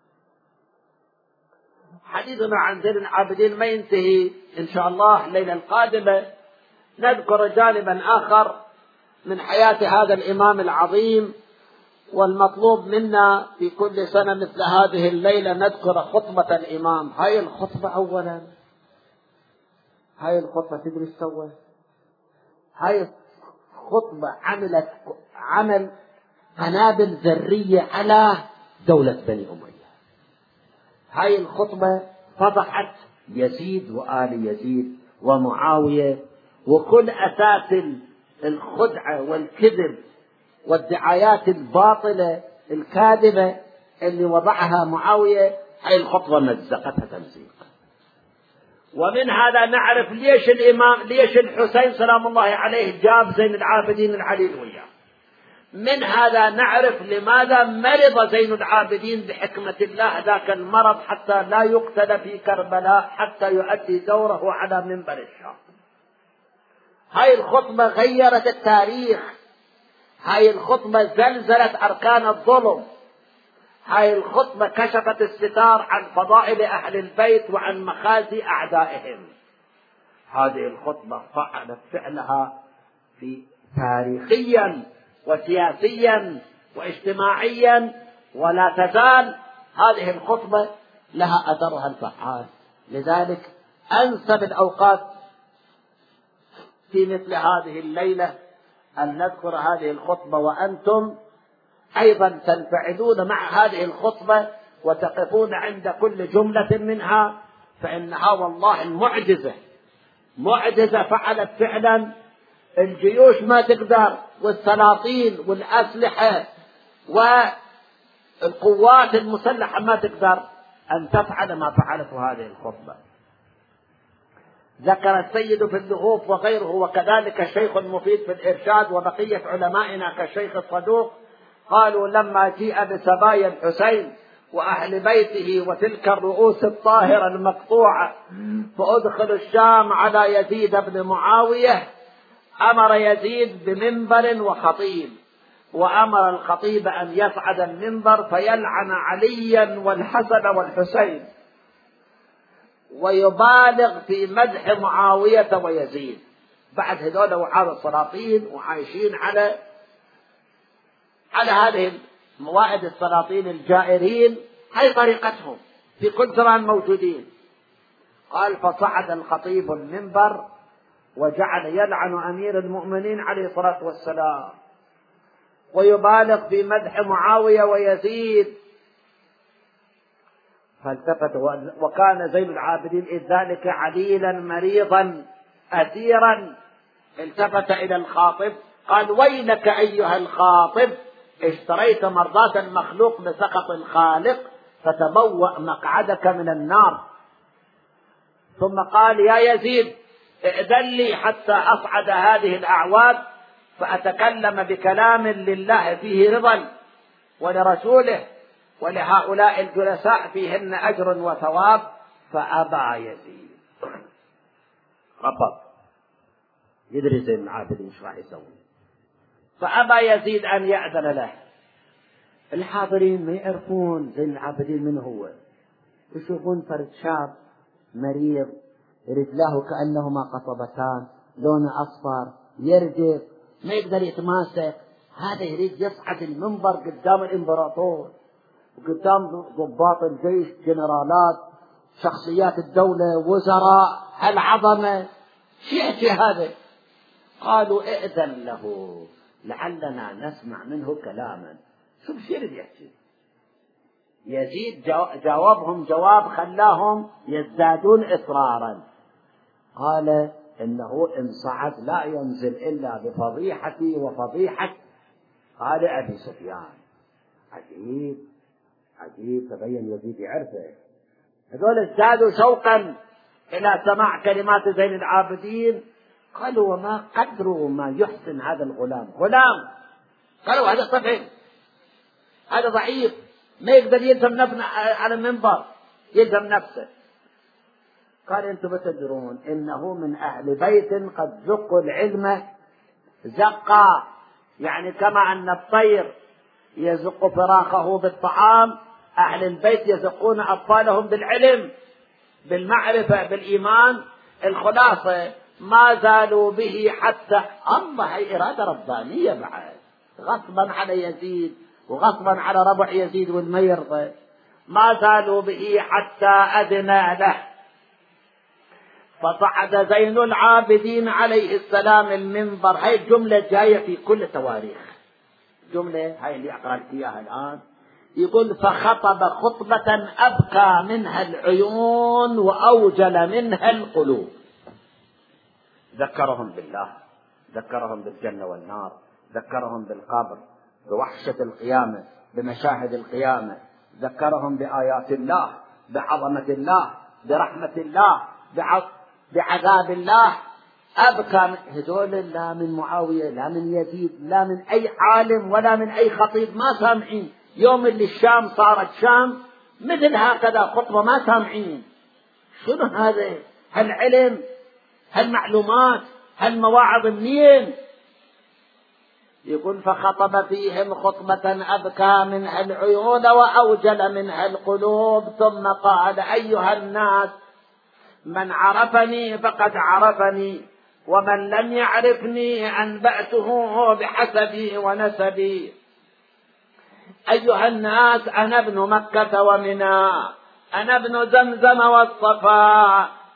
[SPEAKER 1] حديثنا عن زين العابدين ما ينتهي، إن شاء الله الليلة القادمة نذكر جانبا آخر من حياة هذا الإمام العظيم. والمطلوب منا في كل سنة مثل هذه الليلة نذكر خطبة الإمام. هاي الخطبة أولا، هاي الخطبة تدري سوى، هاي خطبة عملت عمل قنابل ذرية على دولة بني أمية. هاي الخطبة فضحت يزيد وآل يزيد ومعاوية وكل أساس الخدعة والكذب والدعايات الباطلة الكاذبة اللي وضعها معاوية. هاي الخطبة مزقتها تمزيق. ومن هذا نعرف ليش الحسين سلام الله عليه جاب زين العابدين العليلوية. من هذا نعرف لماذا مرض زين العابدين بحكمة الله ذاك المرض حتى لا يقتل في كربلاء حتى يؤدي دوره على منبر الشام. هاي الخطبة غيرت التاريخ، هاي الخطبة زلزلت أركان الظلم، هاي الخطبة كشفت الستار عن فضائل أهل البيت وعن مخازي أعدائهم. هذه الخطبة فعلت فعلها في تاريخيا وسياسيا واجتماعيا، ولا تزال هذه الخطبة لها أثرها الفعال. لذلك أنسب الأوقات في مثل هذه الليلة أن نذكر هذه الخطبة وأنتم أيضا تنفعلون مع هذه الخطبة وتقفون عند كل جملة منها، فإنها والله المعجزة معجزة فعلت فعلا. الجيوش ما تقدر، والسلاطين والأسلحة والقوات المسلحة ما تقدر أن تفعل ما فعلته هذه الخطبة. ذكر السيد في اللغوف وغيره، وكذلك الشيخ المفيد في الإرشاد وبقية علمائنا كالشيخ الصدوق، قالوا لما جيء بسبايا الحسين وأهل بيته وتلك الرؤوس الطاهرة المقطوعة فأدخل الشام على يزيد بن معاوية، أمر يزيد بمنبر وخطيب، وأمر الخطيب أن يصعد المنبر فيلعن عليا والحسن والحسين ويبالغ في مدح معاوية ويزيد. بعد هذول وعاد السلاطين وعايشين على هذه موائد السلاطين الجائرين، هاي طريقتهم في كل زمان موجودين. قال فصعد الخطيب المنبر وجعل يلعن أمير المؤمنين عليه الصلاة والسلام ويبالغ في مدح معاوية ويزيد. فالتفت، وكان زين العابدين إذ ذلك عليلا مريضا أثيرا، التفت إلى الخاطب قال ويلك أيها الخاطب، اشتريت مرضاة المخلوق بسخط الخالق فتبوأ مقعدك من النار. ثم قال يا يزيد ائذن لي حتى أصعد هذه الأعواد فأتكلم بكلام لله فيه رضا ولرسوله ولهؤلاء الجلساء فيهن أجر وثواب. فأبى يزيد، رفض، يدري زين العابدين ايش راح يسوي، فأبى يزيد أن يأذن له. الحاضرين ما يعرفون زين العابدين من هو، يشوفون فرد شاب مريض رجلاه كأنهما قصبتان، لونه أصفر، يرجف، ما يقدر يتماسك، هذا يريد يصعد المنبر قدام الإمبراطور وقدام ضباط الجيش، جنرالات، شخصيات الدولة، وزراء العظمة، شيء هذا. قالوا ائذن له لعلنا نسمع منه كلاما. شوف شو يريد يحكي. يزيد جاوبهم جواب خلاهم يزدادون إصرارا. قال إنه إن صعد لا ينزل إلا بفضيحتي وفضيحة قال أبي سفيان. عجيب عجيب، تبين يزيد يعرفه. هذول ازدادوا شوقا إلى سماع كلمات زين العابدين. قالوا وما قدروا ما يحسن هذا الغلام. غلام، قالوا هذا طفل، هذا ضعيف، ما يقدر يلزم نفسه على المنبر، يلزم نفسه. قال انتم بتدرون انه من اهل بيت قد زقوا العلم زقا، يعني كما ان الطير يزق فراخه بالطعام، اهل البيت يزقون اطفالهم بالعلم، بالمعرفة، بالايمان. الخلاصة ما زالوا به حتى الله، هي اراده ربانيه بعد، غصبا على يزيد وغصبا على ربع يزيد والميرضة، ما زالوا به حتى أذن له. فصعد زين العابدين عليه السلام المنبر. هاي الجملة جاية في كل تواريخ، جملة هاي اللي أقرأ لك إياها الآن. يقول فخطب خطبة أبكى منها العيون وأوجل منها القلوب. ذكرهم بالله، ذكرهم بالجنة والنار، ذكرهم بالقبر، بوحشة القيامة، بمشاهد القيامة، ذكرهم بآيات الله، بعظمة الله، برحمة الله، بعذاب الله. أبكى هذول لا من معاوية لا من يزيد لا من أي عالم ولا من أي خطيب، ما سامعين. يوم اللي الشام صارت شام مثل هكذا خطبة ما سامعين. شنو هذا؟ هالعلم، هالمعلومات، هالمواعظ منين؟ يقول فخطب فيهم خطبة أبكى منها العيون وأوجل منها القلوب، ثم قال أيها الناس من عرفني فقد عرفني، ومن لم يعرفني أنبأته بحسبي ونسبي. أيها الناس أنا ابن مكة ومنى، أنا ابن زمزم والصفا،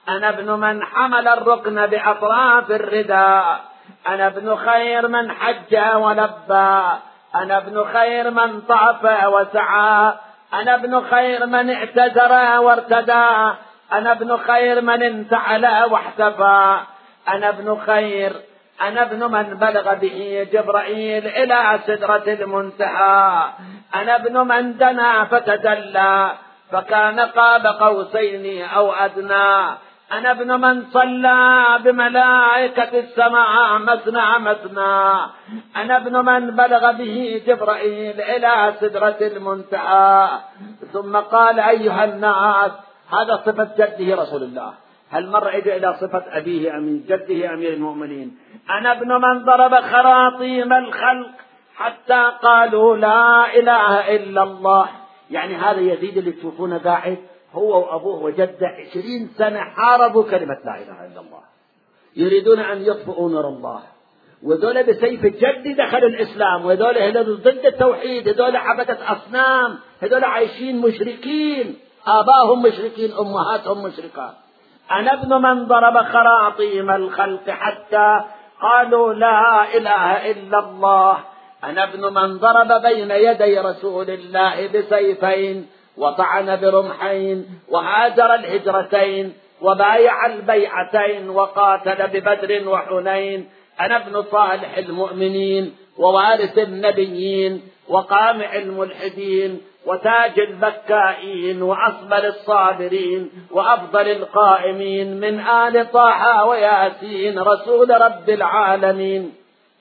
[SPEAKER 1] أنا ابن من حمل الركن بأطراف الرداء، أنا ابن خير من حج ولبى، أنا ابن خير من طاف وسعى، أنا ابن خير من اعتذر وارتدى، أنا ابن خير من انتعل واحتفى، أنا ابن خير، أنا ابن من بلغ به جبرائيل إلى سدرة المنتهى، أنا ابن من دنا فتدلى فكان قاب قوسين أو أدنى، أنا ابن من صلى بملائكة السماء مثنى مثنى، أنا ابن من بلغ به جبرائيل إلى سدرة المنتهى. ثم قال أيها الناس، هذا صفة جده رسول الله. هل مر إجا إلى صفة أبيه أمين جده أمير المؤمنين؟ أنا ابن من ضرب خراطيم الخلق حتى قالوا لا إله إلا الله. يعني هذا يزيد اللي تشوفونه قاعد هو وأبوه وجده 20 سنة حاربوا كلمة لا إله إلا الله، يريدون أن يطفئوا نور الله، وذول بسيف الجد دخلوا الإسلام، وذول هذول ضد التوحيد، هذول عبدة أصنام، هذول عايشين مشركين، آباهم مشركين، أمهاتهم مشركات. أنا ابن من ضرب خراطيم الخلق حتى قالوا لا إله إلا الله. أنا ابن من ضرب بين يدي رسول الله بسيفين وطعن برمحين وهاجر الهجرتين وبايع البيعتين وقاتل ببدر وحنين. أنا ابن صالح المؤمنين ووارث النبيين وقامع الملحدين وتاج البكائين وأصبر الصابرين وأفضل القائمين من آل طه وياسين رسول رب العالمين.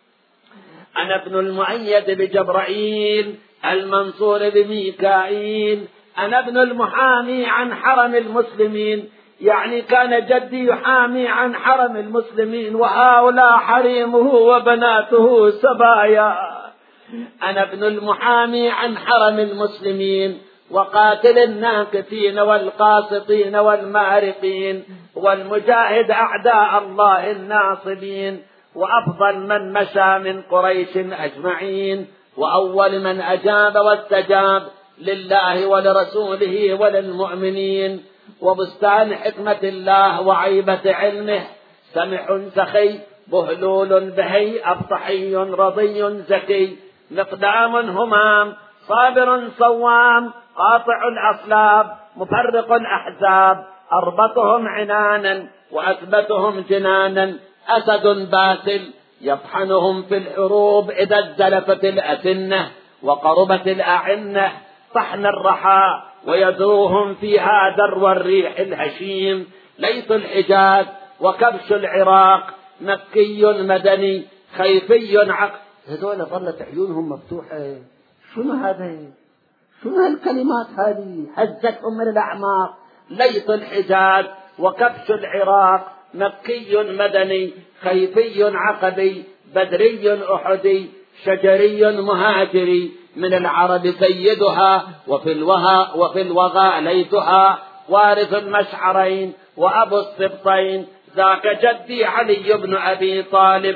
[SPEAKER 1] أنا ابن المؤيد بجبرائيل المنصور بميكائيل. أنا ابن المحامي عن حرم المسلمين، يعني كان جدي يحامي عن حرم المسلمين وهؤلاء حريمه وبناته سبايا. أنا ابن المحامي عن حرم المسلمين وقاتل الناكثين والقاسطين والمارقين والمجاهد أعداء الله الناصبين، وأفضل من مشى من قريش أجمعين، وأول من أجاب واستجاب لله ولرسوله وللمؤمنين، وبستان حكمة الله وعيبة علمه، سمح سخي بهلول بهي أبطحي رضي زكي، مقدام همام صابر صوام قاطع الأصلاب مفرق الأحزاب، أربطهم عنانا وأثبتهم جنانا، أسد باسل يطحنهم في الحروب إذا ازدلفت الأسنة وقربت الأعنة، طحن الرحى ويدروهم فيها درو الريح الهشيم، ليث الحجاز وكبش العراق، مكي مدني خيفي عقل. هذول ظلت عيونهم مفتوحة. شنو هذا؟ شنو هالكلمات هذه؟ هزتهم من الأعماق. ليث الحجاز وكبش العراق، مكي مدني خيفي عقبي، بدري أحدي، شجري مهاجري، من العرب سيدها وفي الوغى ليتها، وارث المشعرين وأبو السبطين، ذاك جدي علي بن أبي طالب.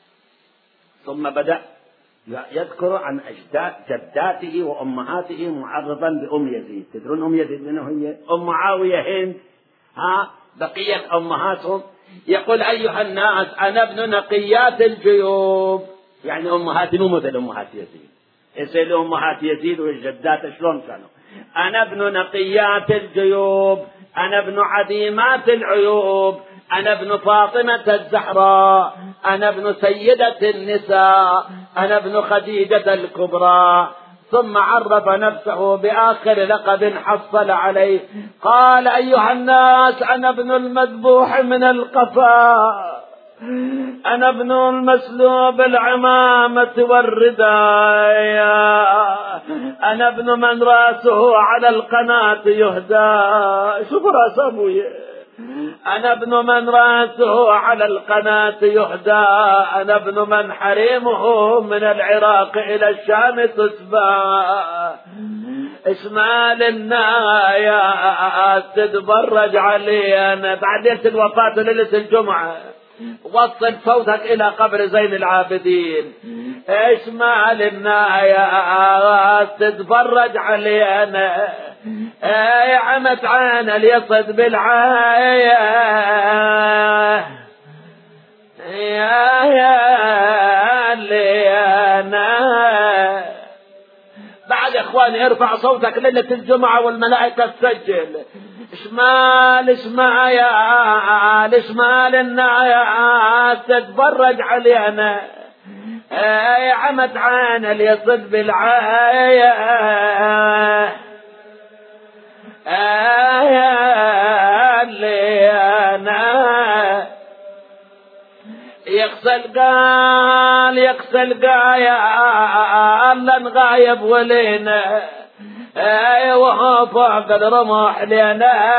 [SPEAKER 1] ثم بدأ يذكر عن جداته وأمهاته معرضا بأم يزيد. تدرون أم يزيد منه هي؟ أم معاوية هند. بقية أمهاتهم. يقول أيها الناس أنا ابن نقيات الجيوب، يعني أمهاتي مو مثل أمهات يزيد. اسألوا أمهات يزيد والجدات شلون كانوا. أنا ابن نقيات الجيوب، أنا ابن عديمات العيوب، أنا ابن فاطمة الزهراء، أنا ابن سيدة النساء، أنا ابن خديجة الكبرى. ثم عرف نفسه بآخر لقب حصل عليه، قال أيها الناس أنا ابن المذبوح من القفا، أنا ابن المسلوب العمامة والرداية، أنا ابن من رأسه على القناة يهدى. شوف رأس أبويا. أنا ابن من رأسه على القناة يهدى، أنا ابن من حريمه من العراق إلى الشام تسبى. إسماعيل النايا تتبرج علي أنا بعد ليلة الوفاة ليلة الجمعة، وصل صوتك إلى قبر زين العابدين. إسماعيل النايا تتبرج علي أنا عمت عين اليصد بالعاية يا اللي أنا بعد اخواني ارفع صوتك ليلة الجمعة والملائكة تسجل شمال شمال الناس تتفرج علينا عمت عين اليصد بالعاية يا اللي أنا يغسل قال لن غايب ولينا وهو فوق الرمح لنا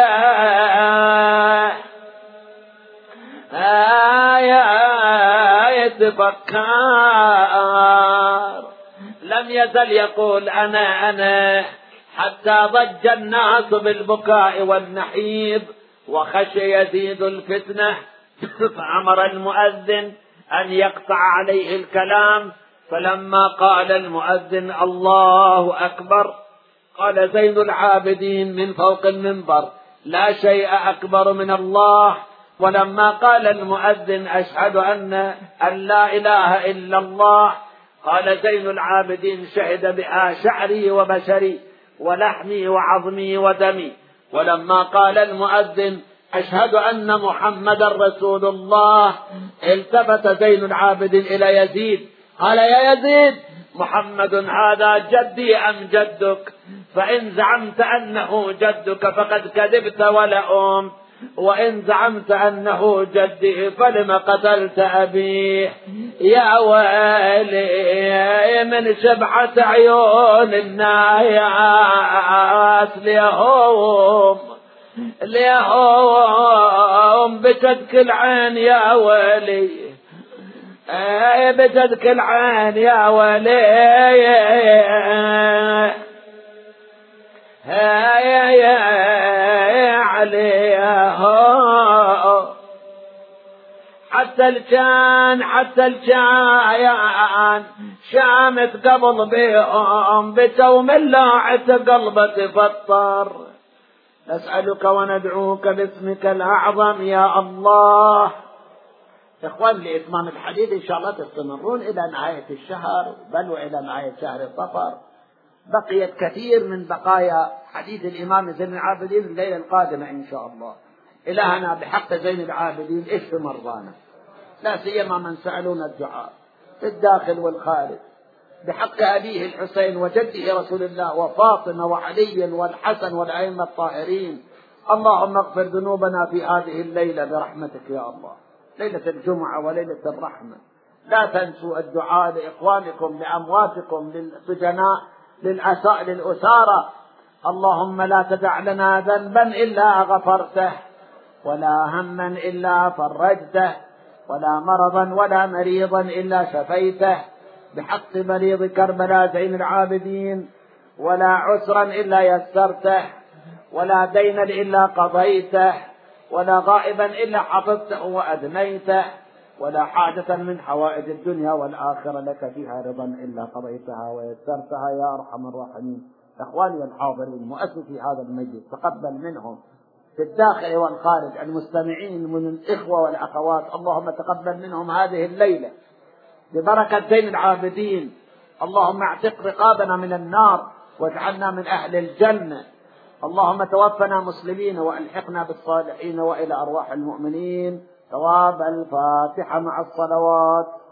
[SPEAKER 1] يتفكر لم يزل يقول أنا حتى ضج الناس بالبكاء والنحيب وخشي يزيد الفتنة فأمر المؤذن أن يقطع عليه الكلام فلما قال المؤذن الله أكبر قال زين العابدين من فوق المنبر لا شيء أكبر من الله ولما قال المؤذن أشهد أن لا إله إلا الله قال زين العابدين شهد بها شعري وبشري ولحمي وعظمي ودمي ولما قال المؤذن أشهد أن محمد رسول الله التفت زين العابدين إلى يزيد قال يا يزيد محمد هذا جدي أم جدك فإن زعمت أنه جدك فقد كذبت ولأم وإن زعمت أنه جدي فلم قتلت أبيه يا ويلي من شبعة عيون الناس ليهم بتدك العين يا ولي بتدك العين يا ولي يا علي حتى الكان شامت قبل بهم بتوم اللاعت قلبه تفطر نسألك وندعوك باسمك الأعظم يا الله. إخوان لإتمام الحديث إن شاء الله تستمرون إلى نهاية الشهر بل وإلى نهاية شهر صفر. بقيت كثير من بقايا حديث الإمام زين العابدين الليلة القادمة إن شاء الله. إلهنا بحق زين العابدين اشف مرضانا لا سيما من سألونا الدعاء في الداخل والخارج بحق أبيه الحسين وجده رسول الله وفاطمة وعلي والحسن والأئمة الطاهرين. اللهم اغفر ذنوبنا في هذه الليلة برحمتك يا الله ليلة الجمعة وليلة الرحمة. لا تنسوا الدعاء لإخوانكم لأمواتكم للسجناء للأسارى. اللهم لا تدع لنا ذنبا إلا غفرته ولا هما إلا فرجته ولا مرضا ولا مريضا إلا شفيته بحق مريض كربلاء زين العابدين ولا عسرا إلا يسرته ولا دينا إلا قضيته ولا غائبا إلا حفظته وأدنيته ولا حاجة من حوائج الدنيا والآخرة لك فيها رضا إلا قضيتها ويسرتها يا أرحم الراحمين. إخواني الحاضرين مؤسسي هذا المجلس تقبل منهم في الداخل والخارج المستمعين من الإخوة والأخوات اللهم تقبل منهم هذه الليلة ببركة زين العابدين. اللهم اعتق رقابنا من النار واجعلنا من أهل الجنة. اللهم توفنا مسلمين وألحقنا بالصالحين وإلى أرواح المؤمنين. ثواب الفاتحة مع الصلوات.